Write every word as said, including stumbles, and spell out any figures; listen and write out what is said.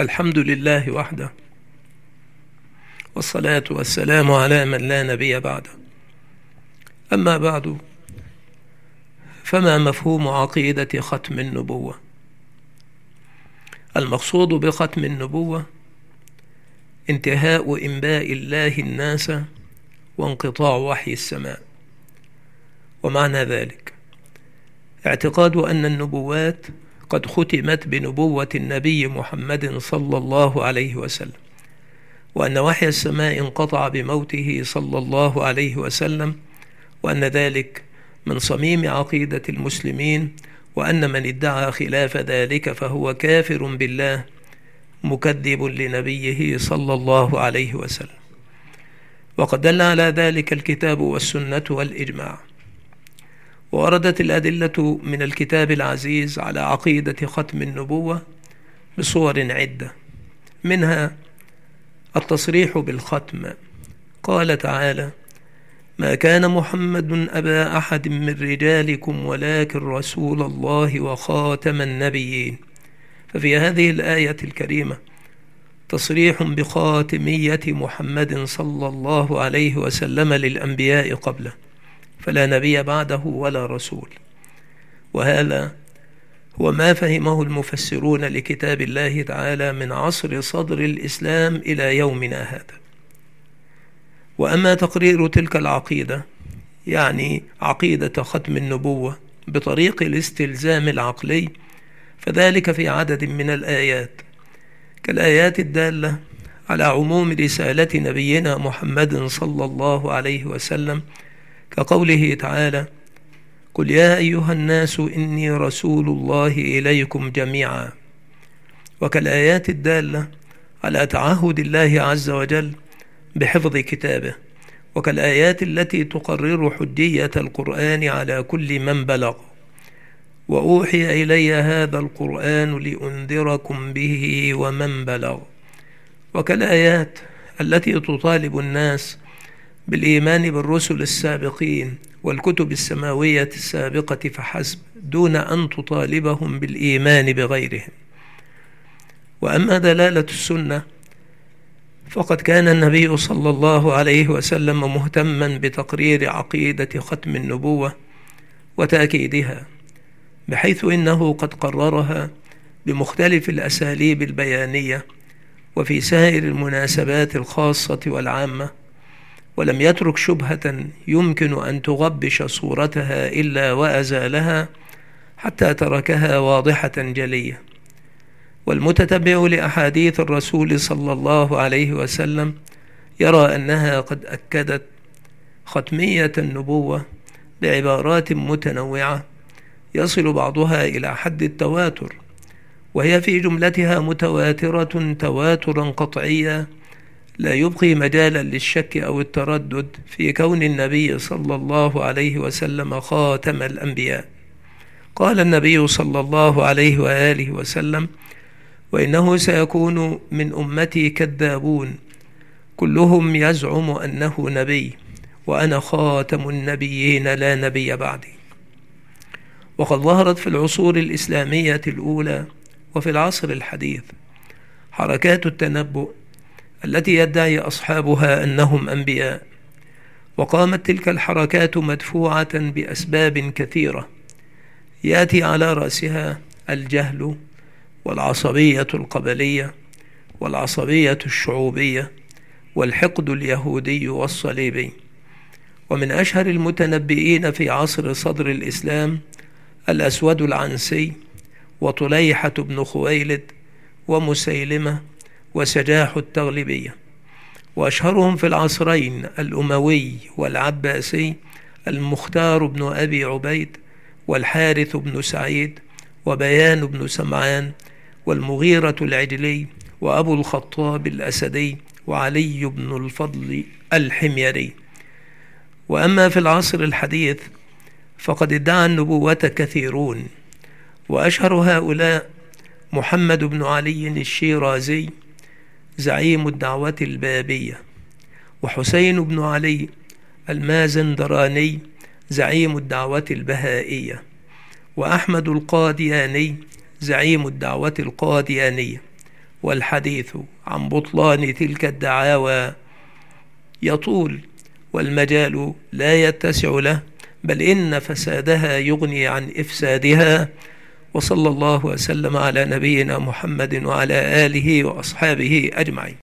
الحمد لله وحده، والصلاة والسلام على من لا نبي بعده. أما بعد، فما مفهوم عقيدة ختم النبوة؟ المقصود بختم النبوة انتهاء إنباء الله الناس وانقطاع وحي السماء. ومعنى ذلك اعتقاد أن النبوات قد ختمت بنبوة النبي محمد صلى الله عليه وسلم، وأن وحي السماء انقطع بموته صلى الله عليه وسلم، وأن ذلك من صميم عقيدة المسلمين، وأن من ادعى خلاف ذلك فهو كافر بالله مكذب لنبيه صلى الله عليه وسلم. وقد دل على ذلك الكتاب والسنة والإجماع، ووردت الأدلة من الكتاب العزيز على عقيدة ختم النبوة بصور عدة، منها التصريح بالختم. قال تعالى: ما كان محمد أبا أحد من رجالكم ولكن رسول الله وخاتم النبيين. ففي هذه الآية الكريمة تصريح بخاتمية محمد صلى الله عليه وسلم للأنبياء قبله، فلا نبي بعده ولا رسول. وهذا هو ما فهمه المفسرون لكتاب الله تعالى من عصر صدر الإسلام إلى يومنا هذا. وأما تقرير تلك العقيدة، يعني عقيدة ختم النبوة بطريق الاستلزام العقلي، فذلك في عدد من الآيات، كالآيات الدالة على عموم رسالة نبينا محمد صلى الله عليه وسلم، كقوله تعالى: قل يا أيها الناس إني رسول الله إليكم جميعا. وكالآيات الدالة على تعهد الله عز وجل بحفظ كتابه، وكالآيات التي تقرر حجية القرآن على كل من بلغ: وأوحي إلي هذا القرآن لأنذركم به ومن بلغ. وكالآيات التي تطالب الناس بالإيمان بالرسل السابقين والكتب السماوية السابقة فحسب، دون أن تطالبهم بالإيمان بغيرهم. وأما دلالة السنة، فقد كان النبي صلى الله عليه وسلم مهتما بتقرير عقيدة ختم النبوة وتأكيدها، بحيث إنه قد قررها بمختلف الأساليب البيانية وفي سائر المناسبات الخاصة والعامة، ولم يترك شبهة يمكن أن تغبش صورتها إلا وأزالها، حتى تركها واضحة جلية. والمتتبع لأحاديث الرسول صلى الله عليه وسلم يرى أنها قد أكدت ختمية النبوة بعبارات متنوعة يصل بعضها إلى حد التواتر، وهي في جملتها متواترة تواترا قطعيا لا يبقي مجالا للشك أو التردد في كون النبي صلى الله عليه وسلم خاتم الأنبياء. قال النبي صلى الله عليه وآله وسلم: وإنه سيكون من أمتي كذابون كلهم يزعم أنه نبي، وأنا خاتم النبيين لا نبي بعدي. وقد ظهرت في العصور الإسلامية الأولى وفي العصر الحديث حركات التنبؤ التي يدعي أصحابها أنهم أنبياء، وقامت تلك الحركات مدفوعة بأسباب كثيرة، يأتي على رأسها الجهل والعصبية القبلية والعصبية الشعوبية والحقد اليهودي والصليبي. ومن أشهر المتنبئين في عصر صدر الإسلام الأسود العنسي وطليحة بن خويلد ومسيلمة وسجاح التغلبية. وأشهرهم في العصرين الأموي والعباسي المختار بن أبي عبيد والحارث بن سعيد وبيان بن سمعان والمغيرة العجلي وأبو الخطاب الأسدي وعلي بن الفضل الحميري. وأما في العصر الحديث فقد ادعى النبوة كثيرون، وأشهر هؤلاء محمد بن علي الشيرازي زعيم الدعوة البابية، وحسين بن علي المازندراني زعيم الدعوة البهائية، وأحمد القادياني زعيم الدعوة القاديانية، والحديث عن بطلان تلك الدعاوى يطول، والمجال لا يتسع له، بل إن فسادها يغني عن إفسادها. وصلى الله وسلم على نبينا محمد وعلى آله وأصحابه أجمعين.